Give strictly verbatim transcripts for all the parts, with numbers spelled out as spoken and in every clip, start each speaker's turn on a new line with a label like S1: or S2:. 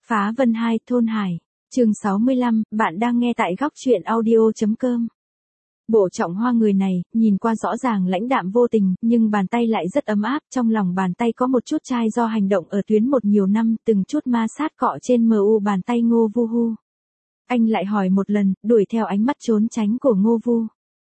S1: Phá Vân hai Thôn Hải, chương sáu mươi lăm, bạn đang nghe tại góc truyện audio.com. Bộ Trọng Hoa người này, nhìn qua rõ ràng lãnh đạm vô tình, nhưng bàn tay lại rất ấm áp, trong lòng bàn tay có một chút chai do hành động ở tuyến một nhiều năm, từng chút ma sát cọ trên mờ u bàn tay Ngô Vu Hu. Anh lại hỏi một lần, đuổi theo ánh mắt trốn tránh của Ngô Vu.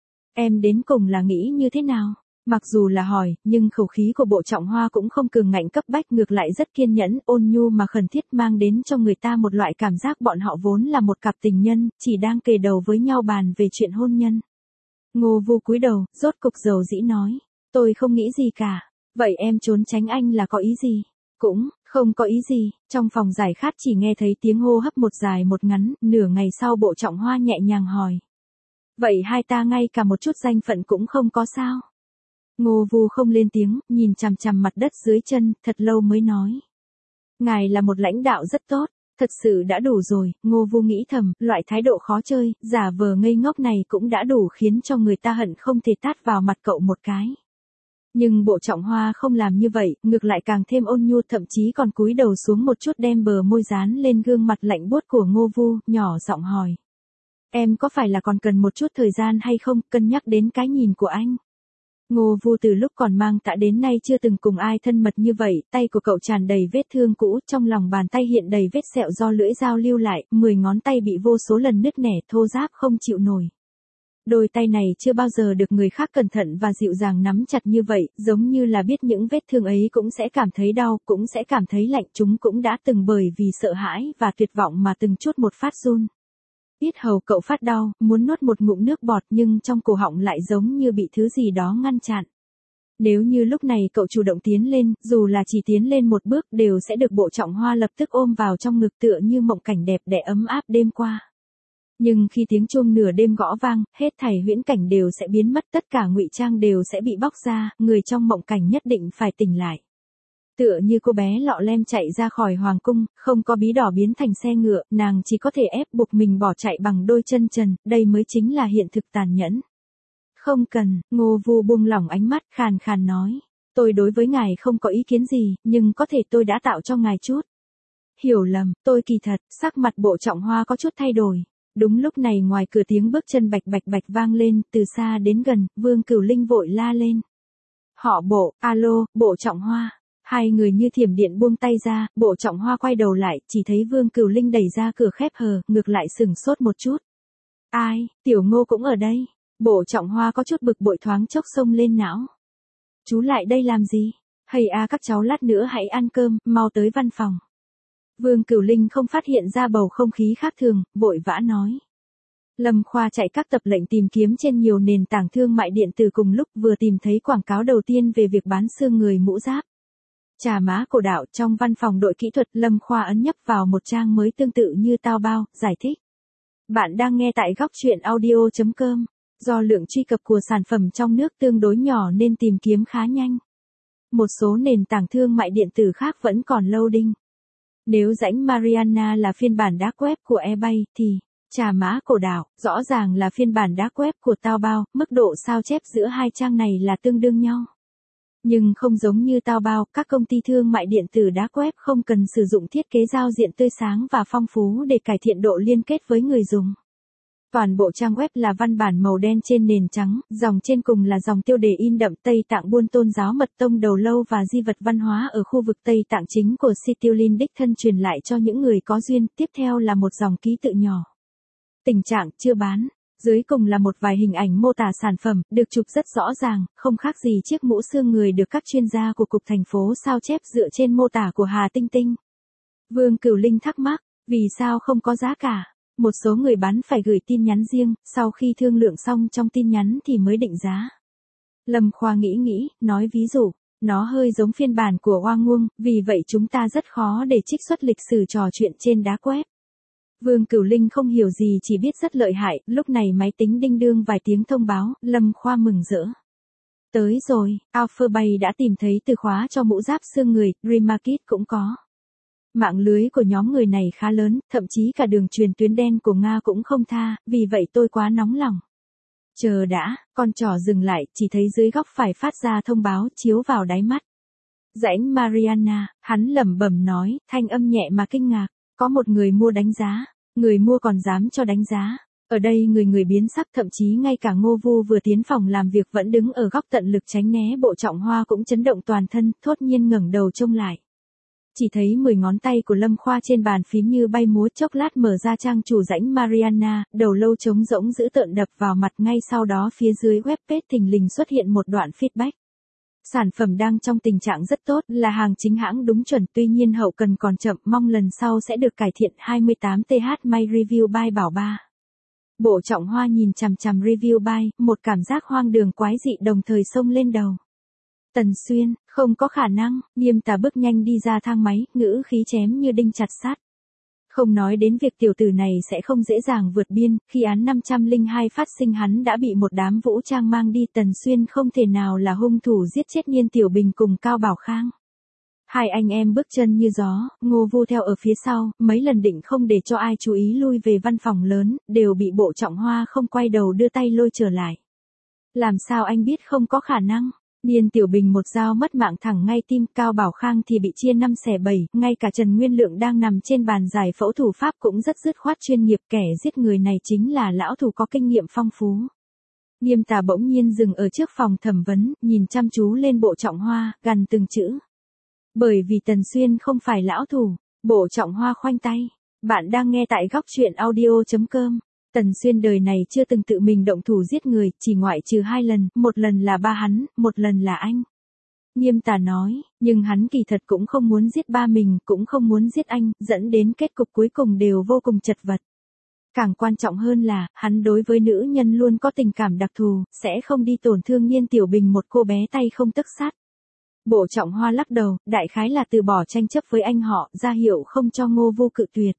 S1: Em đến cùng là nghĩ như thế nào? Mặc dù là hỏi, nhưng khẩu khí của Bộ Trọng Hoa cũng không cường ngạnh cấp bách, ngược lại rất kiên nhẫn, ôn nhu mà khẩn thiết, mang đến cho người ta một loại cảm giác bọn họ vốn là một cặp tình nhân, chỉ đang kề đầu với nhau bàn về chuyện hôn nhân. Ngô Vu cúi đầu, rốt cục dầu dĩ nói, tôi không nghĩ gì cả. Vậy em trốn tránh anh là có ý gì? Cũng không có ý gì. Trong phòng giải khát chỉ nghe thấy tiếng hô hấp một dài một ngắn, nửa ngày sau Bộ Trọng Hoa nhẹ nhàng hỏi. Vậy hai ta ngay cả một chút danh phận cũng không có sao? Ngô Vu không lên tiếng, nhìn chằm chằm mặt đất dưới chân, thật lâu mới nói. Ngài là một lãnh đạo rất tốt, thật sự đã đủ rồi, Ngô Vu nghĩ thầm, loại thái độ khó chơi, giả vờ ngây ngốc này cũng đã đủ khiến cho người ta hận không thể tát vào mặt cậu một cái. Nhưng Bộ Trọng Hoa không làm như vậy, ngược lại càng thêm ôn nhu, thậm chí còn cúi đầu xuống một chút đem bờ môi dán lên gương mặt lạnh buốt của Ngô Vu, nhỏ giọng hỏi. Em có phải là còn cần một chút thời gian hay không, cân nhắc đến cái nhìn của anh? Ngô Vu từ lúc còn mang tã đến nay chưa từng cùng ai thân mật như vậy, tay của cậu tràn đầy vết thương cũ, trong lòng bàn tay hiện đầy vết sẹo do lưỡi dao lưu lại, mười ngón tay bị vô số lần nứt nẻ, thô ráp không chịu nổi. Đôi tay này chưa bao giờ được người khác cẩn thận và dịu dàng nắm chặt như vậy, giống như là biết những vết thương ấy cũng sẽ cảm thấy đau, cũng sẽ cảm thấy lạnh, chúng cũng đã từng bởi vì sợ hãi và tuyệt vọng mà từng chút một phát run. Yết hầu cậu phát đau, muốn nuốt một ngụm nước bọt nhưng trong cổ họng lại giống như bị thứ gì đó ngăn chặn. Nếu như lúc này cậu chủ động tiến lên, dù là chỉ tiến lên một bước đều sẽ được Bộ Trọng Hoa lập tức ôm vào trong ngực tựa như mộng cảnh đẹp đẽ ấm áp đêm qua. Nhưng khi tiếng chuông nửa đêm gõ vang, hết thảy huyễn cảnh đều sẽ biến mất, tất cả ngụy trang đều sẽ bị bóc ra, người trong mộng cảnh nhất định phải tỉnh lại. Tựa như cô bé lọ lem chạy ra khỏi hoàng cung, không có bí đỏ biến thành xe ngựa, nàng chỉ có thể ép buộc mình bỏ chạy bằng đôi chân trần, đây mới chính là hiện thực tàn nhẫn. Không cần, Ngô Vu buông lỏng ánh mắt, khàn khàn nói. Tôi đối với ngài không có ý kiến gì, nhưng có thể tôi đã tạo cho ngài chút hiểu lầm, tôi kỳ thật, sắc mặt Bộ Trọng Hoa có chút thay đổi. Đúng lúc này ngoài cửa tiếng bước chân bạch bạch bạch vang lên, từ xa đến gần, Vương Cửu Linh vội la lên. Họ Bộ, alo, Bộ Trọng Hoa. Hai người như thiểm điện buông tay ra, Bộ Trọng Hoa quay đầu lại, chỉ thấy Vương Cửu Linh đẩy ra cửa khép hờ, ngược lại sừng sốt một chút. Ai, Tiểu Ngô cũng ở đây. Bộ Trọng Hoa có chút bực bội thoáng chốc xông lên não. Chú lại đây làm gì? Hay à các cháu lát nữa hãy ăn cơm, mau tới văn phòng. Vương Cửu Linh không phát hiện ra bầu không khí khác thường, vội vã nói. Lâm Khoa chạy các tập lệnh tìm kiếm trên nhiều nền tảng thương mại điện tử cùng lúc vừa tìm thấy quảng cáo đầu tiên về việc bán xương người mũ giáp. Trà má cổ đạo trong văn phòng đội kỹ thuật, Lâm Khoa ấn nhấp vào một trang mới tương tự như tao bao, giải thích. Bạn đang nghe tại góc truyện audio.com. Do lượng truy cập của sản phẩm trong nước tương đối nhỏ nên tìm kiếm khá nhanh. Một số nền tảng thương mại điện tử khác vẫn còn loading. Nếu rãnh Mariana là phiên bản dark web của eBay thì trà má cổ đạo rõ ràng là phiên bản dark web của Taobao, mức độ sao chép giữa hai trang này là tương đương nhau. Nhưng không giống như Taobao, các công ty thương mại điện tử dark web không cần sử dụng thiết kế giao diện tươi sáng và phong phú để cải thiện độ liên kết với người dùng. Toàn bộ trang web là văn bản màu đen trên nền trắng, dòng trên cùng là dòng tiêu đề in đậm Tây Tạng Buôn Tôn giáo Mật Tông đầu lâu và di vật văn hóa ở khu vực Tây Tạng chính của Citylin đích thân truyền lại cho những người có duyên, tiếp theo là một dòng ký tự nhỏ. Tình trạng chưa bán, dưới cùng là một vài hình ảnh mô tả sản phẩm, được chụp rất rõ ràng, không khác gì chiếc mũ xương người được các chuyên gia của Cục Thành phố sao chép dựa trên mô tả của Hà Tinh Tinh. Vương Cửu Linh thắc mắc, vì sao không có giá cả? Một số người bán phải gửi tin nhắn riêng, sau khi thương lượng xong trong tin nhắn thì mới định giá. Lâm Khoa nghĩ nghĩ, nói ví dụ, nó hơi giống phiên bản của Hoa Nguông, vì vậy chúng ta rất khó để trích xuất lịch sử trò chuyện trên dark web. Vương Cửu Linh không hiểu gì chỉ biết rất lợi hại, lúc này máy tính đinh đương vài tiếng thông báo, Lâm Khoa mừng rỡ. Tới rồi, Alphabay đã tìm thấy từ khóa cho mũ giáp xương người, Remarket cũng có. Mạng lưới của nhóm người này khá lớn, thậm chí cả đường truyền tuyến đen của Nga cũng không tha, vì vậy tôi quá nóng lòng. Chờ đã, con trỏ dừng lại, chỉ thấy dưới góc phải phát ra thông báo chiếu vào đáy mắt. Rãnh Mariana, hắn lẩm bẩm nói, thanh âm nhẹ mà kinh ngạc. Có một người mua đánh giá, người mua còn dám cho đánh giá. Ở đây người người biến sắc, thậm chí ngay cả Ngô Vu vừa tiến phòng làm việc vẫn đứng ở góc tận lực tránh né Bộ Trọng Hoa cũng chấn động toàn thân, thốt nhiên ngẩng đầu trông lại. Chỉ thấy mười ngón tay của Lâm Khoa trên bàn phím như bay múa, chốc lát mở ra trang chủ rãnh Mariana, đầu lâu trống rỗng dữ tợn đập vào mặt, ngay sau đó phía dưới webpage thình lình xuất hiện một đoạn feedback. Sản phẩm đang trong tình trạng rất tốt, là hàng chính hãng đúng chuẩn, tuy nhiên hậu cần còn chậm, mong lần sau sẽ được cải thiện. hai mươi tám th My Review by Bảo Ba. Bộ Trọng Hoa nhìn chằm chằm review by, một cảm giác hoang đường quái dị đồng thời xông lên đầu. Tần Xuyên, không có khả năng. Nghiêm Tà bước nhanh đi ra thang máy, ngữ khí chém như đinh chặt sắt. Không nói đến việc tiểu tử này sẽ không dễ dàng vượt biên, khi án năm trăm lẻ hai phát sinh hắn đã bị một đám vũ trang mang đi, Tần Xuyên không thể nào là hung thủ giết chết Niên Tiểu Bình cùng Cao Bảo Khang. Hai anh em bước chân như gió, Ngô Vu theo ở phía sau, mấy lần định không để cho ai chú ý lui về văn phòng lớn, đều bị Bộ Trọng Hoa không quay đầu đưa tay lôi trở lại. Làm sao anh biết không có khả năng? Niên Tiểu Bình một dao mất mạng thẳng ngay tim, Cao Bảo Khang thì bị chia năm xẻ bảy, ngay cả Trần Nguyên Lượng đang nằm trên bàn giải phẫu thủ pháp cũng rất dứt khoát chuyên nghiệp, kẻ giết người này chính là lão thủ có kinh nghiệm phong phú. Nghiêm Tà bỗng nhiên dừng ở trước phòng thẩm vấn, nhìn chăm chú lên Bộ Trọng Hoa, gằn từng chữ. Bởi vì Tần Xuyên không phải lão thủ. Bộ Trọng Hoa khoanh tay. Bạn đang nghe tại góc truyện audio chấm com. Tần Xuyên đời này chưa từng tự mình động thủ giết người, chỉ ngoại trừ hai lần, một lần là ba hắn, một lần là anh. Nghiêm Tà nói, nhưng hắn kỳ thật cũng không muốn giết ba mình, cũng không muốn giết anh, dẫn đến kết cục cuối cùng đều vô cùng chật vật. Càng quan trọng hơn là, hắn đối với nữ nhân luôn có tình cảm đặc thù, sẽ không đi tổn thương Niên Tiểu Bình một cô bé tay không tấc sắt. Bộ Trọng Hoa lắc đầu, đại khái là từ bỏ tranh chấp với anh họ, ra hiệu không cho Ngô Vu cự tuyệt.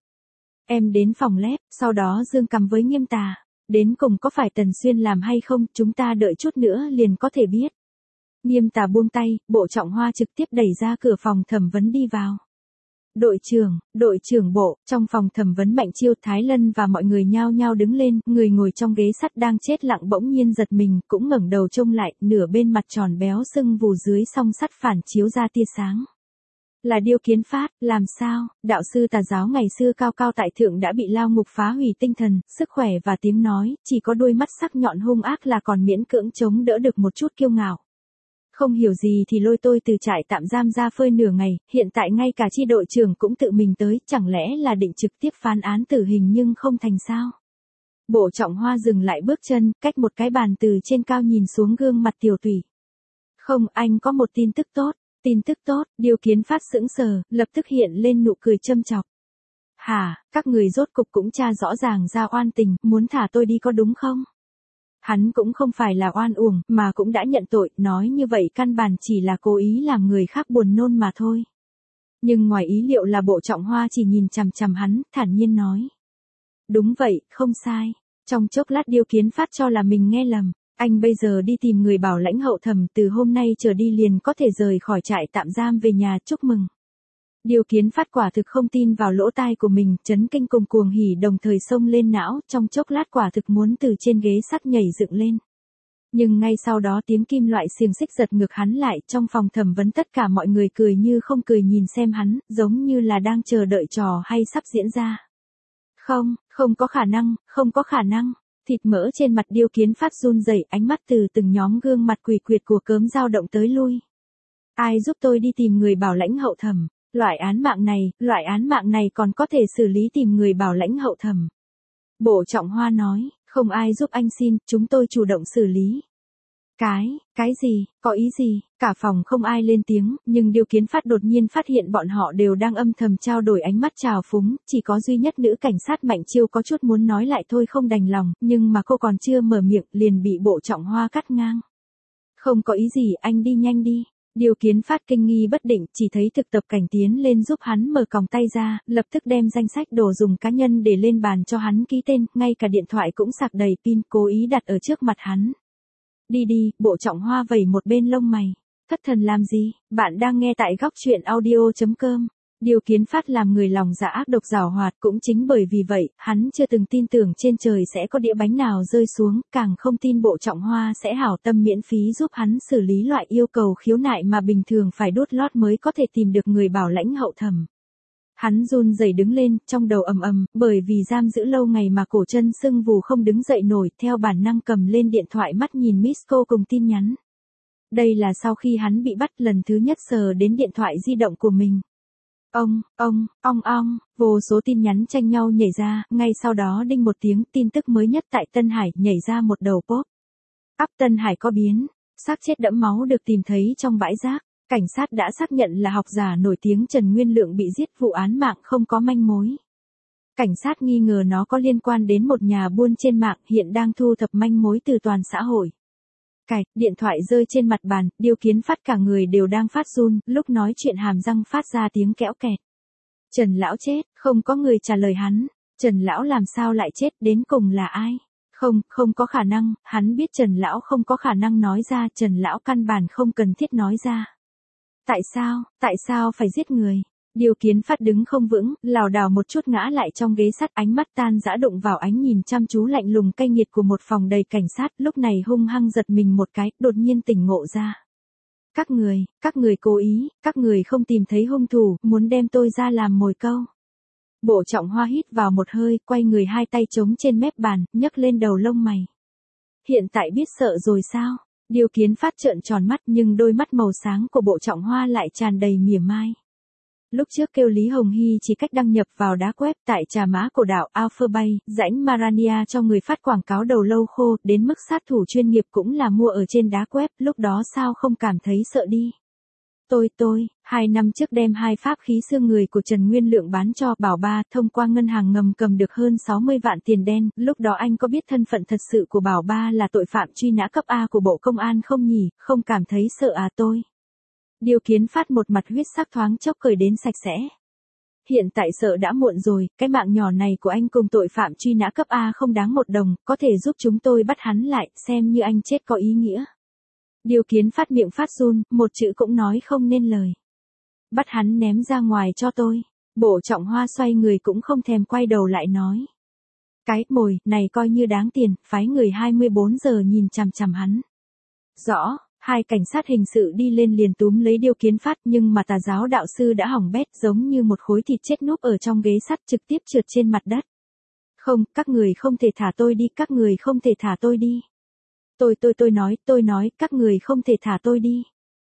S1: Em đến phòng lép, sau đó dương cằm với Nghiêm Tà. Đến cùng có phải Tần Xuyên làm hay không, chúng ta đợi chút nữa liền có thể biết. Nghiêm Tà buông tay, Bộ Trọng Hoa trực tiếp đẩy ra cửa phòng thẩm vấn đi vào. Đội trưởng, đội trưởng bộ, trong phòng thẩm vấn Mạnh Chiêu, Thái Lân và mọi người nhao nhao đứng lên, người ngồi trong ghế sắt đang chết lặng bỗng nhiên giật mình, cũng ngẩng đầu trông lại, nửa bên mặt tròn béo sưng vù dưới song sắt phản chiếu ra tia sáng. Là Điêu Kiến Phát, làm sao? Đạo sư tà giáo ngày xưa cao cao tại thượng đã bị lao ngục phá hủy tinh thần, sức khỏe và tiếng nói, chỉ có đôi mắt sắc nhọn hung ác là còn miễn cưỡng chống đỡ được một chút kiêu ngạo. Không hiểu gì thì lôi tôi từ trại tạm giam ra phơi nửa ngày, hiện tại ngay cả chi đội trưởng cũng tự mình tới, chẳng lẽ là định trực tiếp phán án tử hình nhưng không thành sao? Bộ Trọng Hoa dừng lại bước chân, cách một cái bàn từ trên cao nhìn xuống gương mặt Tiểu Tùy. Không, anh có một tin tức tốt. Tin tức tốt, Điêu Kiến Phát sững sờ, lập tức hiện lên nụ cười châm chọc. Hả, các người rốt cục cũng tra rõ ràng ra oan tình, muốn thả tôi đi có đúng không? Hắn cũng không phải là oan uổng, mà cũng đã nhận tội, nói như vậy căn bản chỉ là cố ý làm người khác buồn nôn mà thôi. Nhưng ngoài ý liệu là Bộ Trọng Hoa chỉ nhìn chằm chằm hắn, thản nhiên nói. Đúng vậy, không sai. Trong chốc lát Điêu Kiến Phát cho là mình nghe lầm. Anh bây giờ đi tìm người bảo lãnh hậu thẩm, từ hôm nay trở đi liền có thể rời khỏi trại tạm giam về nhà, chúc mừng. Điêu Kiến Phát quả thực không tin vào lỗ tai của mình, chấn kinh cùng cuồng hỉ đồng thời xông lên não, trong chốc lát quả thực muốn từ trên ghế sắt nhảy dựng lên. Nhưng ngay sau đó tiếng kim loại xiềng xích giật ngược hắn lại, trong phòng thẩm vấn tất cả mọi người cười như không cười nhìn xem hắn, giống như là đang chờ đợi trò hay sắp diễn ra. Không, không có khả năng, không có khả năng. Thịt mỡ trên mặt Điêu Kiến Phát run rẩy, ánh mắt từ từng nhóm gương mặt quỷ quyệt của cớm dao động tới lui. Ai giúp tôi đi tìm người bảo lãnh hậu thẩm? Loại án mạng này, loại án mạng này còn có thể xử lý tìm người bảo lãnh hậu thẩm. Bộ Trọng Hoa nói, không ai giúp anh xin, chúng tôi chủ động xử lý. Cái, cái gì, có ý gì? Cả phòng không ai lên tiếng, nhưng Điêu Kiến Phát đột nhiên phát hiện bọn họ đều đang âm thầm trao đổi ánh mắt trào phúng, chỉ có duy nhất nữ cảnh sát Mạnh Chiêu có chút muốn nói lại thôi không đành lòng, nhưng mà cô còn chưa mở miệng, liền bị Bộ Trọng Hoa cắt ngang. Không có ý gì, anh đi nhanh đi. Điêu Kiến Phát kinh nghi bất định, chỉ thấy thực tập cảnh tiến lên giúp hắn mở còng tay ra, lập tức đem danh sách đồ dùng cá nhân để lên bàn cho hắn ký tên, ngay cả điện thoại cũng sạc đầy pin, cố ý đặt ở trước mặt hắn. Đi đi, Bộ Trọng Hoa vẩy một bên lông mày. Thất thần làm gì? Bạn đang nghe tại góc truyện audio chấm com. Điêu Kiến Phát làm người lòng dạ ác độc giảo hoạt, cũng chính bởi vì vậy, hắn chưa từng tin tưởng trên trời sẽ có đĩa bánh nào rơi xuống, càng không tin Bộ Trọng Hoa sẽ hảo tâm miễn phí giúp hắn xử lý loại yêu cầu khiếu nại mà bình thường phải đốt lót mới có thể tìm được người bảo lãnh hậu thẩm. Hắn run rẩy đứng lên, trong đầu ầm ầm, bởi vì giam giữ lâu ngày mà cổ chân sưng vù không đứng dậy nổi, theo bản năng cầm lên điện thoại mắt nhìn miss cô cùng tin nhắn. Đây là sau khi hắn bị bắt lần thứ nhất sờ đến điện thoại di động của mình. Ông, ông, ong ong, vô số tin nhắn tranh nhau nhảy ra, ngay sau đó đinh một tiếng tin tức mới nhất tại Tân Hải nhảy ra một đầu pop. Ắp Tân Hải có biến, xác chết đẫm máu được tìm thấy trong bãi rác. Cảnh sát đã xác nhận là học giả nổi tiếng Trần Nguyên Lượng bị giết, vụ án mạng không có manh mối. Cảnh sát nghi ngờ nó có liên quan đến một nhà buôn trên mạng hiện đang thu thập manh mối từ toàn xã hội. Cạch, điện thoại rơi trên mặt bàn, Điêu Kiến Phát cả người đều đang phát run, lúc nói chuyện hàm răng phát ra tiếng kẽo kẹt. Trần Lão chết, không có người trả lời hắn. Trần Lão làm sao lại chết, đến cùng là ai? Không, không có khả năng, hắn biết Trần Lão không có khả năng nói ra, Trần Lão căn bản không cần thiết nói ra. Tại sao, tại sao phải giết người? Điêu Kiến Phát đứng không vững, lảo đảo một chút ngã lại trong ghế sắt, ánh mắt tan dã đụng vào ánh nhìn chăm chú lạnh lùng cay nghiệt của một phòng đầy cảnh sát, lúc này hung hăng giật mình một cái, đột nhiên tỉnh ngộ ra. Các người, các người cố ý, các người không tìm thấy hung thủ, muốn đem tôi ra làm mồi câu. Bộ Trọng Hoa hít vào một hơi, quay người hai tay chống trên mép bàn, nhấc lên đầu lông mày. Hiện tại biết sợ rồi sao? Điêu Kiến Phát trợn tròn mắt nhưng đôi mắt màu sáng của Bộ Trọng Hoa lại tràn đầy mỉa mai. Lúc trước kêu Lý Hồng Hy chỉ cách đăng nhập vào đá web tại Trà Mã Cổ Đảo Alpha Bay, rãnh Marania cho người phát quảng cáo đầu lâu khô, đến mức sát thủ chuyên nghiệp cũng là mua ở trên đá web, lúc đó sao không cảm thấy sợ đi. Tôi tôi, hai năm trước đem hai pháp khí xương người của Trần Nguyên Lượng bán cho Bảo Ba, thông qua ngân hàng ngầm cầm được hơn sáu mươi vạn tiền đen, lúc đó anh có biết thân phận thật sự của Bảo Ba là tội phạm truy nã cấp A của Bộ Công an không nhỉ, không cảm thấy sợ à tôi. Điêu Kiến Phát một mặt huyết sắc thoáng chốc cười đến sạch sẽ. Hiện tại sợ đã muộn rồi, cái mạng nhỏ này của anh cùng tội phạm truy nã cấp A không đáng một đồng, có thể giúp chúng tôi bắt hắn lại, xem như anh chết có ý nghĩa. Điêu Kiến Phát miệng phát run, một chữ cũng nói không nên lời. Bắt hắn ném ra ngoài cho tôi. Bộ Trọng Hoa xoay người cũng không thèm quay đầu lại nói. Cái mồi này coi như đáng tiền, phái người hai mươi bốn giờ nhìn chằm chằm hắn. Rõ, hai cảnh sát hình sự đi lên liền túm lấy Điêu Kiến Phát, nhưng mà Tà giáo đạo sư đã hỏng bét giống như một khối thịt chết núp ở trong ghế sắt, trực tiếp trượt trên mặt đất. Không, các người không thể thả tôi đi, các người không thể thả tôi đi. Tôi tôi tôi nói, tôi nói, các người không thể thả tôi đi.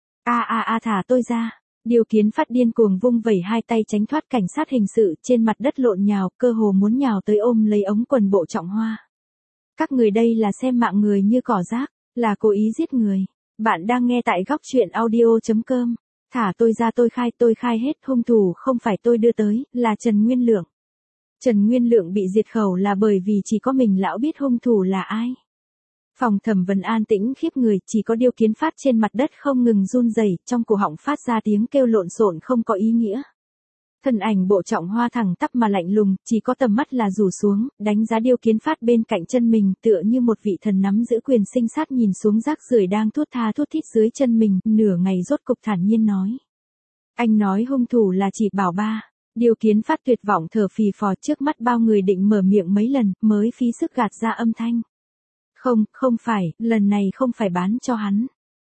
S1: A a a thả tôi ra. Điêu Kiến Phát điên cuồng vung vẩy hai tay tránh thoát cảnh sát hình sự, trên mặt đất lộn nhào, cơ hồ muốn nhào tới ôm lấy ống quần Bộ Trọng Hoa. Các người đây là xem mạng người như cỏ rác, là cố ý giết người. Bạn đang nghe tại góc truyện audio chấm com. Thả tôi ra, tôi khai, tôi khai hết, hung thủ không phải tôi đưa tới, là Trần Nguyên Lượng. Trần Nguyên Lượng bị diệt khẩu là bởi vì chỉ có mình lão biết hung thủ là ai. Phòng thẩm vấn an tĩnh khiếp người, chỉ có Điêu Kiến Phát trên mặt đất không ngừng run rẩy, trong cổ họng phát ra tiếng kêu lộn xộn không có ý nghĩa. Thân ảnh Bộ Trọng Hoa thẳng tắp mà lạnh lùng, chỉ có tầm mắt là rủ xuống, đánh giá Điêu Kiến Phát bên cạnh chân mình, tựa như một vị thần nắm giữ quyền sinh sát nhìn xuống rác rưởi đang thút tha thút thít dưới chân mình, nửa ngày rốt cục thản nhiên nói. Anh nói hung thủ là chỉ Bảo Ba. Điêu Kiến Phát tuyệt vọng thở phì phò, trước mắt bao người định mở miệng mấy lần, mới phí sức gạt ra âm thanh. Không, không phải, lần này không phải bán cho hắn.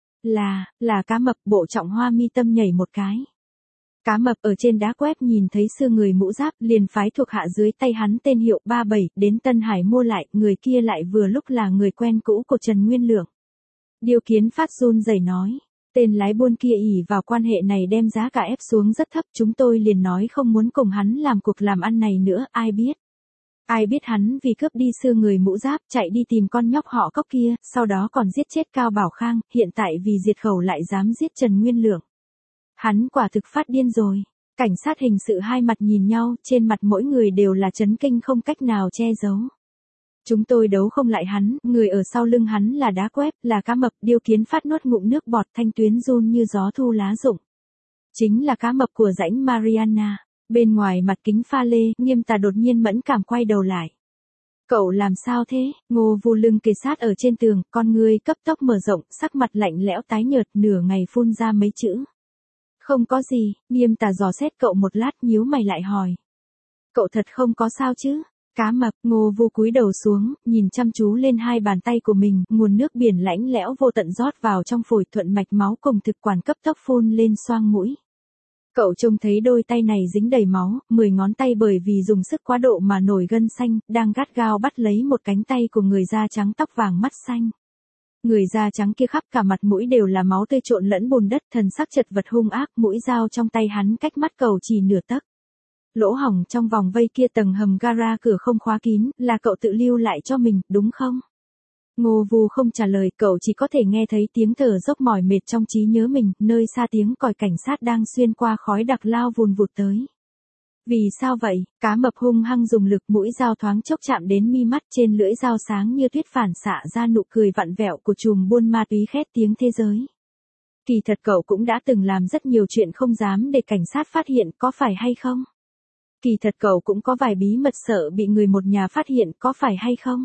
S1: Là, là Cá Mập. Bộ Trọng Hoa mi tâm nhảy một cái. Cá Mập ở trên đá quét nhìn thấy xương người mũ giáp, liền phái thuộc hạ dưới tay hắn tên hiệu ba bảy, đến Tân Hải mua lại, người kia lại vừa lúc là người quen cũ của Trần Nguyên Lượng. Điêu Kiến Phát run rẩy nói, tên lái buôn kia ỷ vào quan hệ này đem giá cả ép xuống rất thấp, chúng tôi liền nói không muốn cùng hắn làm cuộc làm ăn này nữa, ai biết. Ai biết hắn vì cướp đi xương người mũ giáp chạy đi tìm con nhóc họ Cốc kia, sau đó còn giết chết Cao Bảo Khang, hiện tại vì diệt khẩu lại dám giết Trần Nguyên Lượng. Hắn quả thực phát điên rồi. Cảnh sát hình sự hai mặt nhìn nhau, trên mặt mỗi người đều là chấn kinh không cách nào che giấu. Chúng tôi đấu không lại hắn, người ở sau lưng hắn là đá quép, là Cá Mập. Điêu Kiến Phát nuốt ngụm nước bọt, thanh tuyến run như gió thu lá rụng. Chính là Cá Mập của rãnh Mariana. Bên ngoài mặt kính pha lê, Nghiêm Tà đột nhiên mẫn cảm quay đầu lại. Cậu làm sao thế? Ngô Vu lưng kề sát ở trên tường, con ngươi cấp tốc mở rộng, sắc mặt lạnh lẽo tái nhợt, nửa ngày phun ra mấy chữ. Không có gì. Nghiêm Tà dò xét cậu một lát, nhíu mày lại hỏi. Cậu thật không có sao chứ? Cá Mập. Ngô Vu cúi đầu xuống, nhìn chăm chú lên hai bàn tay của mình, nguồn nước biển lãnh lẽo vô tận rót vào trong phổi, thuận mạch máu cùng thực quản cấp tốc phun lên xoang mũi. Cậu trông thấy đôi tay này dính đầy máu, mười ngón tay bởi vì dùng sức quá độ mà nổi gân xanh, đang gắt gao bắt lấy một cánh tay của người da trắng tóc vàng mắt xanh. Người da trắng kia khắp cả mặt mũi đều là máu tươi trộn lẫn bùn đất, thần sắc chật vật hung ác, mũi dao trong tay hắn cách mắt cậu chỉ nửa tấc. Lỗ hổng trong vòng vây kia tầng hầm gara cửa không khóa kín, là cậu tự lưu lại cho mình, đúng không? Ngô Vu không trả lời, cậu chỉ có thể nghe thấy tiếng thở dốc mỏi mệt trong trí nhớ mình, nơi xa tiếng còi cảnh sát đang xuyên qua khói đặc lao vùn vụt tới. Vì sao vậy? Cá mập hung hăng dùng lực, mũi dao thoáng chốc chạm đến mi mắt, trên lưỡi dao sáng như tuyết phản xạ ra nụ cười vặn vẹo của trùm buôn ma túy khét tiếng thế giới. Kỳ thật cậu cũng đã từng làm rất nhiều chuyện không dám để cảnh sát phát hiện, có phải hay không? Kỳ thật cậu cũng có vài bí mật sợ bị người một nhà phát hiện, có phải hay không?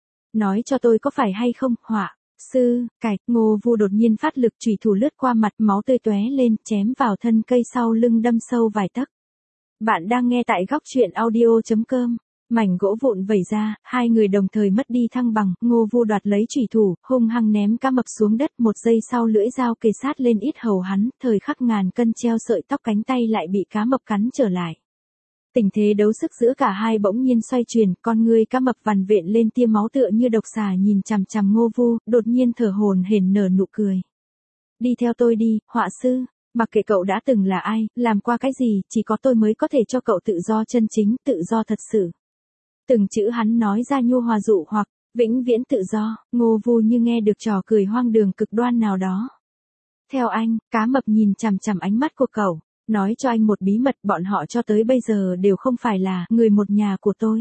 S1: Nói cho tôi có phải hay không, họa, sư, cạch, Ngô Vu đột nhiên phát lực, chủy thủ lướt qua mặt, máu tươi tóe lên, chém vào thân cây sau lưng đâm sâu vài tấc. Bạn đang nghe tại góc truyện audio chấm com. Mảnh gỗ vụn vẩy ra, hai người đồng thời mất đi thăng bằng, Ngô Vu đoạt lấy chủy thủ, hung hăng ném cá mập xuống đất, một giây sau lưỡi dao kề sát lên yết hầu hắn, thời khắc ngàn cân treo sợi tóc, cánh tay lại bị cá mập cắn trở lại. Tình thế đấu sức giữa cả hai bỗng nhiên xoay chuyển, con người cá mập vằn vện lên tia máu tựa như độc xà nhìn chằm chằm Ngô Vu, đột nhiên thở hổn hển nở nụ cười. Đi theo tôi đi, họa sư, mặc kệ cậu đã từng là ai, làm qua cái gì, chỉ có tôi mới có thể cho cậu tự do chân chính, tự do thật sự. Từng chữ hắn nói ra nhu hòa dụ hoặc, vĩnh viễn tự do, Ngô Vu như nghe được trò cười hoang đường cực đoan nào đó. Theo anh, cá mập nhìn chằm chằm ánh mắt của cậu. Nói cho anh một bí mật, bọn họ cho tới bây giờ đều không phải là người một nhà của tôi.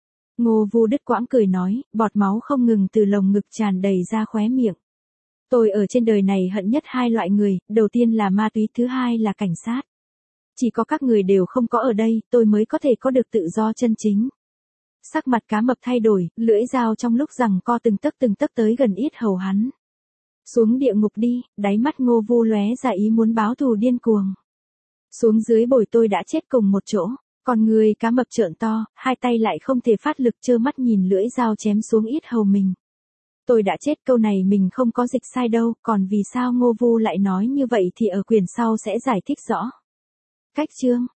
S1: Ngô Vu đứt quãng cười nói, bọt máu không ngừng từ lồng ngực tràn đầy ra khóe miệng. Tôi ở trên đời này hận nhất hai loại người, đầu tiên là ma túy, thứ hai là cảnh sát. Chỉ có các người đều không có ở đây, tôi mới có thể có được tự do chân chính. Sắc mặt cá mập thay đổi, lưỡi dao trong lúc giằng co từng tấc từng tấc tới gần yết hầu hắn. Xuống địa ngục đi, đáy mắt Ngô Vu lóe ra ý muốn báo thù điên cuồng. Xuống dưới bồi tôi đã chết cùng một chỗ, còn người cá mập trợn to, hai tay lại không thể phát lực, trơ mắt nhìn lưỡi dao chém xuống yết hầu mình. Tôi đã chết, câu này mình không có dịch sai đâu, còn vì sao Ngô Vu lại nói như vậy thì ở quyển sau sẽ giải thích rõ. Cách chương,